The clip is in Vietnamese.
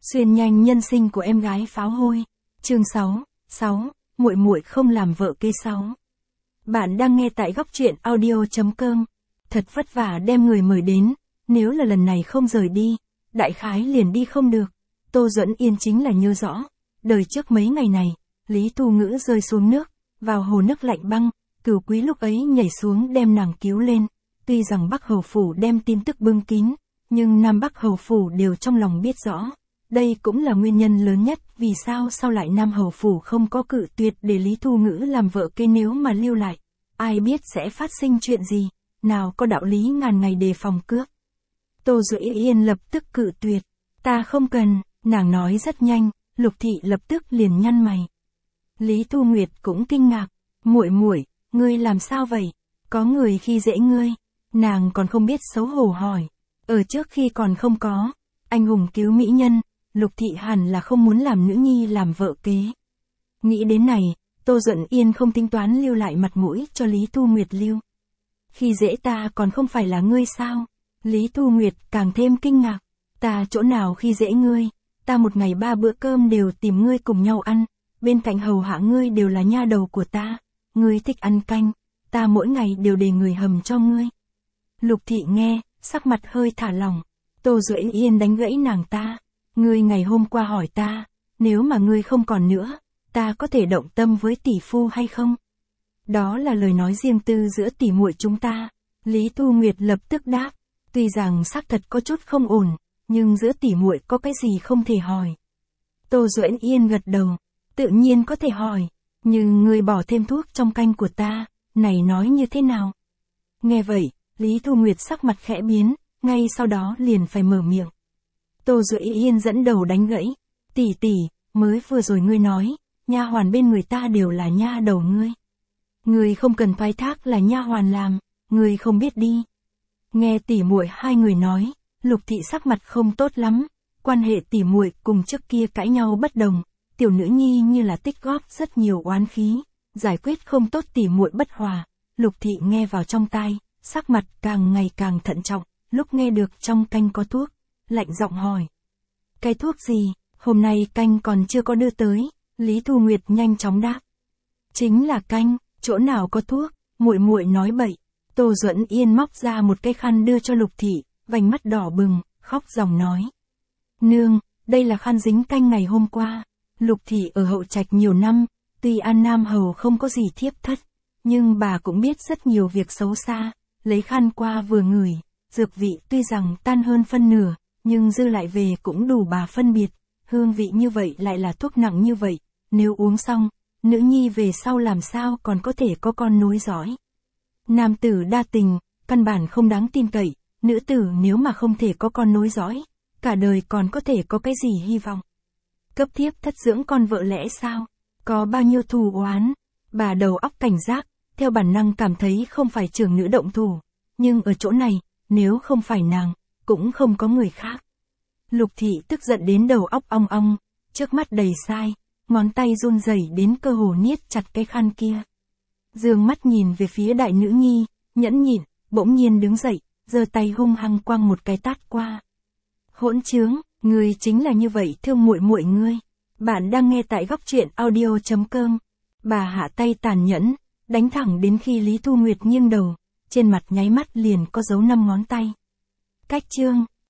Xuyên nhanh nhân sinh của em gái pháo hôi. Chương 6, muội muội không làm vợ kế 6. Bạn đang nghe tại góc truyện audio.com. Thật vất vả đem người mời đến, nếu là lần này không rời đi, đại khái liền đi không được. Tô Duẫn Yên chính là nhớ rõ, đời trước mấy ngày này, Lý Tu Ngữ rơi xuống nước, vào hồ nước lạnh băng, Cửu Quý lúc ấy nhảy xuống đem nàng cứu lên. Tuy rằng Bắc Hầu Phủ đem tin tức bưng kín, nhưng Nam Bắc Hầu Phủ đều trong lòng biết rõ. Đây cũng là nguyên nhân lớn nhất vì sao sau lại Nam Hầu Phủ không có cự tuyệt để Lý Thu Ngữ làm vợ kế, nếu mà lưu lại. Ai biết sẽ phát sinh chuyện gì, nào có đạo lý ngàn ngày đề phòng cướp. Tô Duẫn Yên lập tức cự tuyệt. Ta không cần, nàng nói rất nhanh, Lục Thị lập tức liền nhăn mày. Lý Thu Nguyệt cũng kinh ngạc, muội muội, ngươi làm sao vậy? Có người khi dễ ngươi? Nàng còn không biết xấu hổ hỏi. Ở trước khi còn không có, anh hùng cứu mỹ nhân, Lục Thị hẳn là không muốn làm nữ nhi làm vợ kế. Nghĩ đến này, Tô Duẫn Yên không tính toán lưu lại mặt mũi cho Lý Thu Nguyệt lưu. Khi dễ ta còn không phải là ngươi sao? Lý Thu Nguyệt càng thêm kinh ngạc. Ta chỗ nào khi dễ ngươi? Ta một ngày 3 bữa cơm đều tìm ngươi cùng nhau ăn, bên cạnh hầu hạ ngươi đều là nha đầu của ta. Ngươi thích ăn canh, ta mỗi ngày đều để người hầm cho ngươi. Lục Thị nghe, sắc mặt hơi thả lỏng. Tô Duẫn Yên đánh gãy nàng ta. Ngươi ngày hôm qua hỏi ta, nếu mà ngươi không còn nữa, ta có thể động tâm với tỷ phu hay không? Đó là lời nói riêng tư giữa tỷ muội chúng ta. Lý Thu Nguyệt lập tức đáp, tuy rằng xác thật có chút không ổn, nhưng giữa tỷ muội có cái gì không thể hỏi. Tô Duẫn Yên gật đầu, tự nhiên có thể hỏi, nhưng ngươi bỏ thêm thuốc trong canh của ta, này nói như thế nào? Nghe vậy, Lý Thu Nguyệt sắc mặt khẽ biến, ngay sau đó liền phải mở miệng. Tô Duẫn Yên dẫn đầu đánh gãy, tỷ, mới vừa rồi ngươi nói, nha hoàn bên người ta đều là nha đầu ngươi. Ngươi không cần thoái thác là nha hoàn làm, ngươi không biết đi. Nghe tỷ muội hai người nói, Lục Thị sắc mặt không tốt lắm, quan hệ tỷ muội cùng trước kia cãi nhau bất đồng, tiểu nữ nhi như là tích góp rất nhiều oán khí, giải quyết không tốt tỷ muội bất hòa. Lục Thị nghe vào trong tai, sắc mặt càng ngày càng thận trọng, lúc nghe được trong canh có thuốc, lạnh giọng hỏi. Cái thuốc gì, hôm nay canh còn chưa có đưa tới, Lý Thu Nguyệt nhanh chóng đáp. Chính là canh, chỗ nào có thuốc, muội muội nói bậy. Tô Duẫn Yên móc ra một cái khăn đưa cho Lục Thị, vành mắt đỏ bừng, khóc ròng nói. Nương, đây là khăn dính canh ngày hôm qua. Lục Thị ở Hậu Trạch nhiều năm, tuy An Nam Hầu không có gì thiếp thất, nhưng bà cũng biết rất nhiều việc xấu xa, lấy khăn qua vừa ngửi, dược vị tuy rằng tan hơn phân nửa, nhưng dư lại về cũng đủ bà phân biệt, hương vị như vậy lại là thuốc nặng như vậy, nếu uống xong, nữ nhi về sau làm sao còn có thể có con nối dõi. Nam tử đa tình, căn bản không đáng tin cậy, nữ tử nếu mà không thể có con nối dõi, cả đời còn có thể có cái gì hy vọng. Cấp thiếp thất dưỡng con vợ lẽ sao? Có bao nhiêu thù oán? Bà đầu óc cảnh giác, theo bản năng cảm thấy không phải trưởng nữ động thủ, nhưng ở chỗ này, nếu không phải nàng, cũng không có người khác. Lục Thị tức giận đến đầu óc ong ong, trước mắt đầy sai, ngón tay run rẩy đến cơ hồ niết chặt cái khăn kia. Dương mắt nhìn về phía đại nữ nhi, nhẫn nhịn, bỗng nhiên đứng dậy, giơ tay hung hăng quăng một cái tát qua. Hỗn trướng, ngươi chính là như vậy thương muội muội ngươi. Bạn đang nghe tại góc truyện audio.com. Bà hạ tay tàn nhẫn, đánh thẳng đến khi Lý Thu Nguyệt nghiêng đầu, trên mặt nháy mắt liền có dấu 5 ngón tay. Cách chương